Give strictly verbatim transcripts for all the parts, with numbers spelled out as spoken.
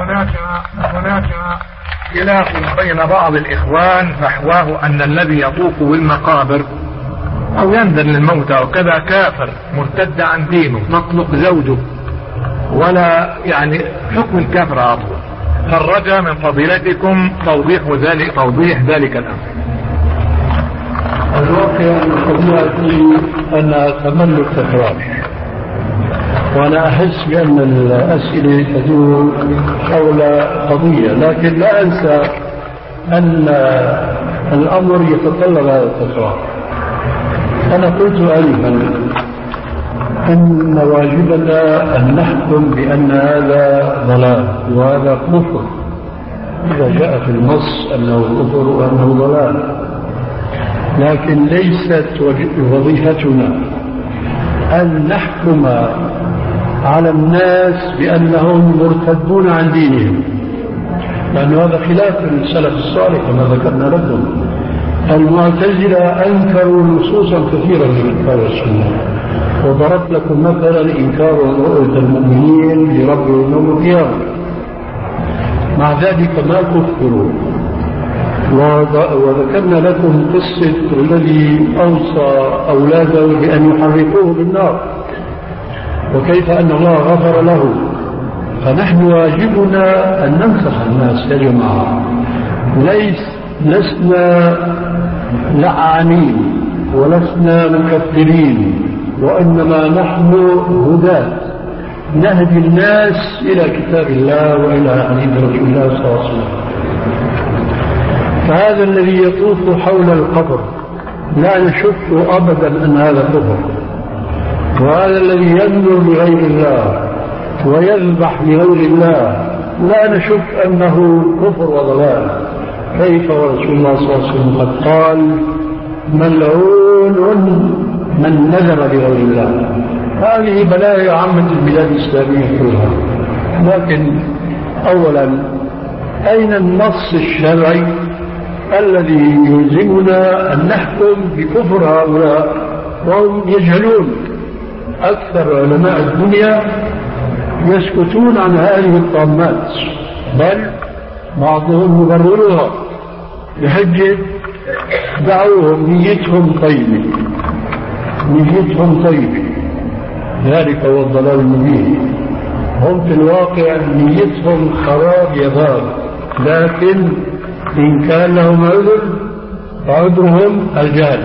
هناك هناك خلاف بين بعض الإخوان فحواه أن الذي يطوف بالمقابر أو ينذر للموتى وكذا كافر مرتد عن دينه مطلق زوجه ولا يعني حكم الكافر أطول. فالرجاء من فضيلتكم توضيح ذلك توضيح ذلك الأمر. الواقع أن قضيتي أن تمل التكرار، وأنا أحس بأن الأسئلة تدور حول قضية، لكن لا أنسى أن الأمر يتطلب هذا التكرار. أنا قلت آنفا أن واجبنا أن نحكم بأن هذا ضلال وهذا كفر إذا جاء في النص أنه كفر وأنه ضلال، لكن ليست وظيفتنا أن نحكم على الناس بأنهم مرتدون عن دينهم، لأن هذا خلاف السلف الصالح كما ذكرنا لكم. المعتزلة أنكروا نصوصا كثيرة من الكتاب والسنة، وضربت لكم مثلا إنكار رؤية المؤمنين لربهم يوم القيامة، مع ذلك ما كفروا. وذكرنا لكم قصة الذي أوصى أولاده بأن يحرقوه بالنار وكيف أن الله غفر له. فنحن واجبنا أن ننصح الناس يا جماعة، ليس لسنا لعانين ولسنا مكفرين، وإنما نحن هداة نهدي الناس إلى كتاب الله وإلى حديث رسول الله صلى الله عليه وسلم. فهذا الذي يطوف حول القبر لا نشك أبدا أن هذا كفر، وهذا الذي ينذر لغير الله ويذبح لغير الله لا نشك أنه كفر وضلال. كيف ورسول الله صلى الله عليه وسلم قد قال ملعون من نذر لغير الله. هذه بلايا عامة البلاد الإسلامية كلها. لكن أولا أين النص الشرعي الذي يلزمنا أن نحكم بكفر هؤلاء وهم يجهلون؟ أكثر علماء الدنيا يسكتون عن هذه الطامات، بل بعضهم يبررها بحجة دعوهم نيتهم طيبة نيتهم طيبة ذلك هو الضلال المبين. هم في الواقع نيتهم خراب يضار، لكن إن كان لهم عذر فعذرهم الجهل.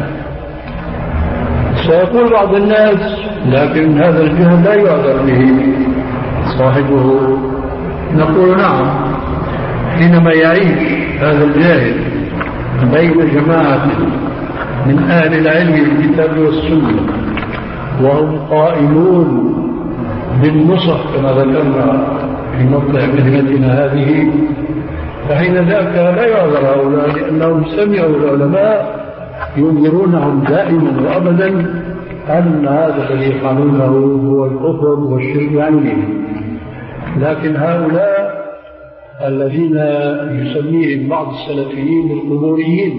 سيقول بعض الناس لكن هذا الجهل لا يعذر به صاحبه. نقول نعم، حينما يعيش هذا الجاهل بين جماعة من أهل العلم بالكتاب والسنة وهم قائلون بالنصح كما ذكرنا في مطلع مهنتنا هذه، فحين ذاك لا يعذر هؤلاء، لأنهم سمعوا العلماء ينذرونهم دائما وأبدا أن هذا الذي يفعلونه هو الكفر والشرك بعينه. لكن هؤلاء الذين يسميهم بعض السلفيين القبوريين،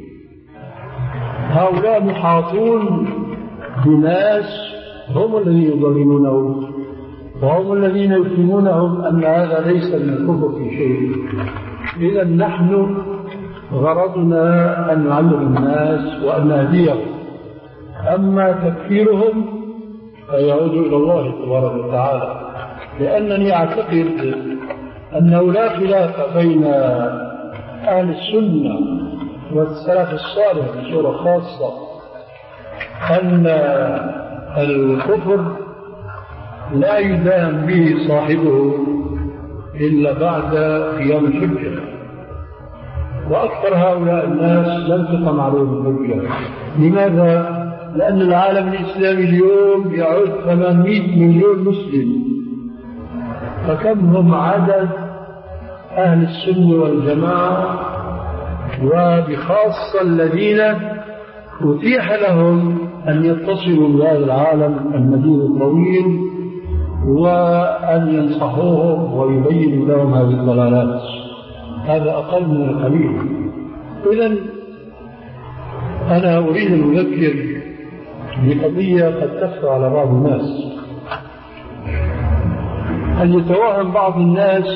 هؤلاء محاطون بناس هم الذين يضللونهم وهم الذين يفهمونهم أن هذا ليس من الكفر في شيء. إذا نحن غرضنا أن نعلم الناس وأن نهديهم، أما تكفيرهم فيعود إلى الله تبارك وتعالى، لأنني أعتقد أنه لا خلاف بين أهل السنة والسلف الصالح بصورة خاصة أن الكفر لا يدان به صاحبه إلا بعد قيام الحجة، وأكثر هؤلاء الناس لم تقم عليهم الحجة. لماذا؟ لأن العالم الإسلامي اليوم يعد ثمانمائة مليون مسلم، فكم هم عدد أهل السنة والجماعة، وبخاصة الذين أتيح لهم أن يتصلوا بهذا العالم المدين الطويل وأن ينصحوهم ويبينوا لهم هذه الضلالات. هذا أقل من القليل. إذن أنا أريد أن أذكر بقضية قد تخفى على بعض الناس. أن يتوهم بعض الناس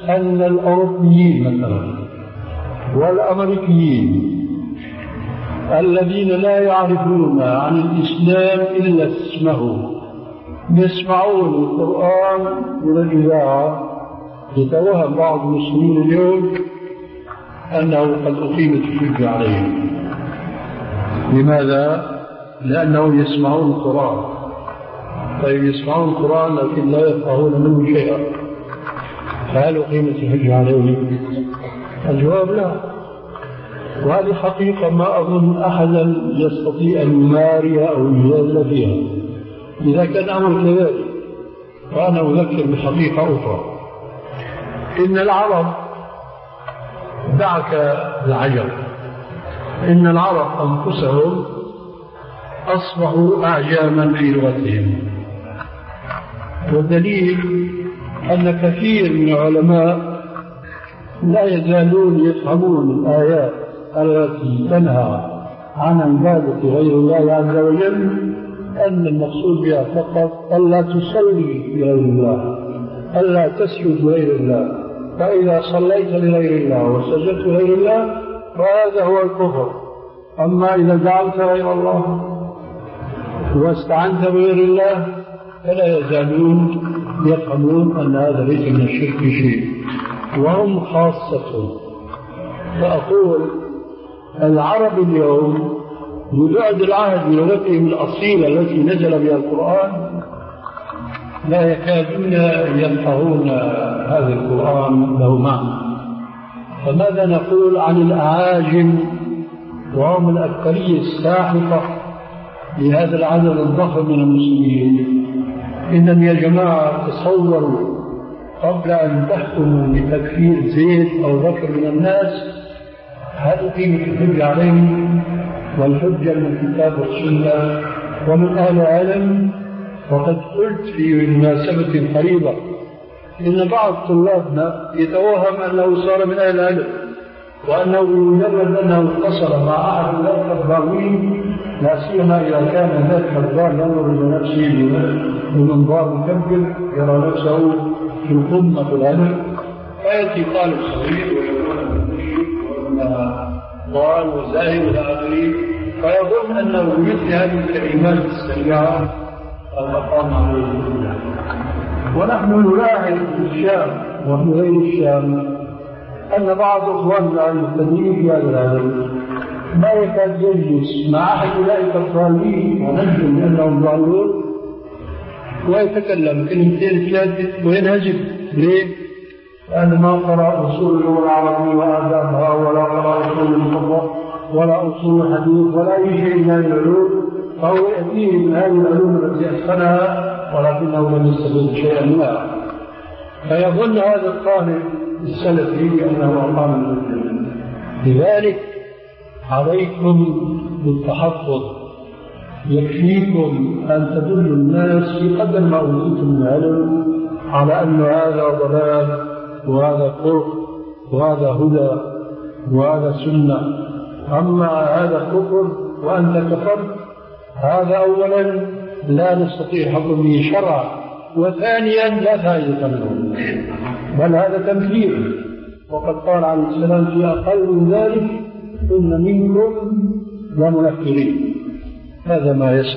أن الأوروبيين مثلا والأمريكيين الذين لا يعرفون عن الإسلام إلا اسمه يسمعون القرآن من الإذاعة، يتوهم بعض المسلمين اليوم أنه قد أقيمت الحجة عليهم. لماذا؟ لأنهم يسمعون القرآن. طيب يسمعون القرآن لكن لا يفقهون منه شيئا، فهل أقيمت الحجة عليهم؟ الجواب لا. وهذه حقيقة ما أظن أحدا يستطيع أن يماريها أو يجادل فيها إذا كان أمر كذلك. وأنا أذكر بحقيقة أخرى، إن العرب، دعك العجب، إن العرب أنفسهم أصبحوا أعجاما في لغتهم، والدليل أن كثير من العلماء لا يزالون يفهمون الآيات التي تنهى عن عبادة غير الله عز وجل أن المقصود بها فقط ألا تصلي لغير الله، ألا تسجد لغير الله، فإذا صليت لغير الله وسجدت لغير الله فهذا هو الكفر. أما إذا دعوت غير الله واستعنت بغير الله فلا يزالون يفهمون أن هذا ليس من الشرك شيء، وهم خاصة. فأقول العرب اليوم ببعد العهد بلغتهم الأصيلة التي نزل بها القرآن لا يكادون يفقهون هذا القرآن له معنى. فماذا نقول عن الأعاجم وهم الأكثرية الساحقة لهذا العدد الضخم من المسلمين؟ إنهم يا جماعة تصوروا قبل أن تحكموا بتكفير زيد أو بكر من الناس هل قيمة الحجة عليهم؟ والحجة من الكتاب والسنة ومن أهل العلم. وقد قلت في مناسبة قريبة إن بعض طلابنا يتوهم أنه صار من أهل العلم، وأنه بمجرد أنه اتصل مع أحد الأكبرين لا سيما إذا كان ذلك الضال ينظر إلى نفسه بمنظار مكبر يرى نفسه في القمة في العلم، فيأتي طالب صغير ويكون مشرك وأنها ضال وزاهد إلى آخره، فيظن أنه بمثل هذه الكلمات السريعة المقام عليه الدنيا. ونحن نلاحظ في الشام وفي غير الشام أن بعض إخواننا المبتدئين في هذا العلم ما يكاد يجلس مع أحد أولئك الضالين ونجم أنهم ضالون ويتكلم كلمتين ثلاثة وينهزم. ليه؟ لأن ما قرأ أصول اللغة العربية وآدابها، ولا قرأ أصول الفقه ولا أصول الحديث ولا أي شيء من هذه العلوم، فهو يأتيه من هذه العلوم التي أتقنها ولكنه لم يستفد شيئا منها، فيظن هذا الطالب السلفي أنه أقام المسلمين. لذلك عليكم بالتحفظ، يكفيكم أن تدلوا الناس في قدر ما أوتيتم من العلم على أن هذا ضلال وهذا كفر وهذا هدى وهذا سنة. أما هذا كفر وأنت كفرت هذا أولا لا نستطيع حكم به شرعا، وثانيا لا فائدة منه، بل هذا تمثيل. وقد قال عليه السلام في أقل من ذلك إن منكم لمنفرين. هذا ما يسأل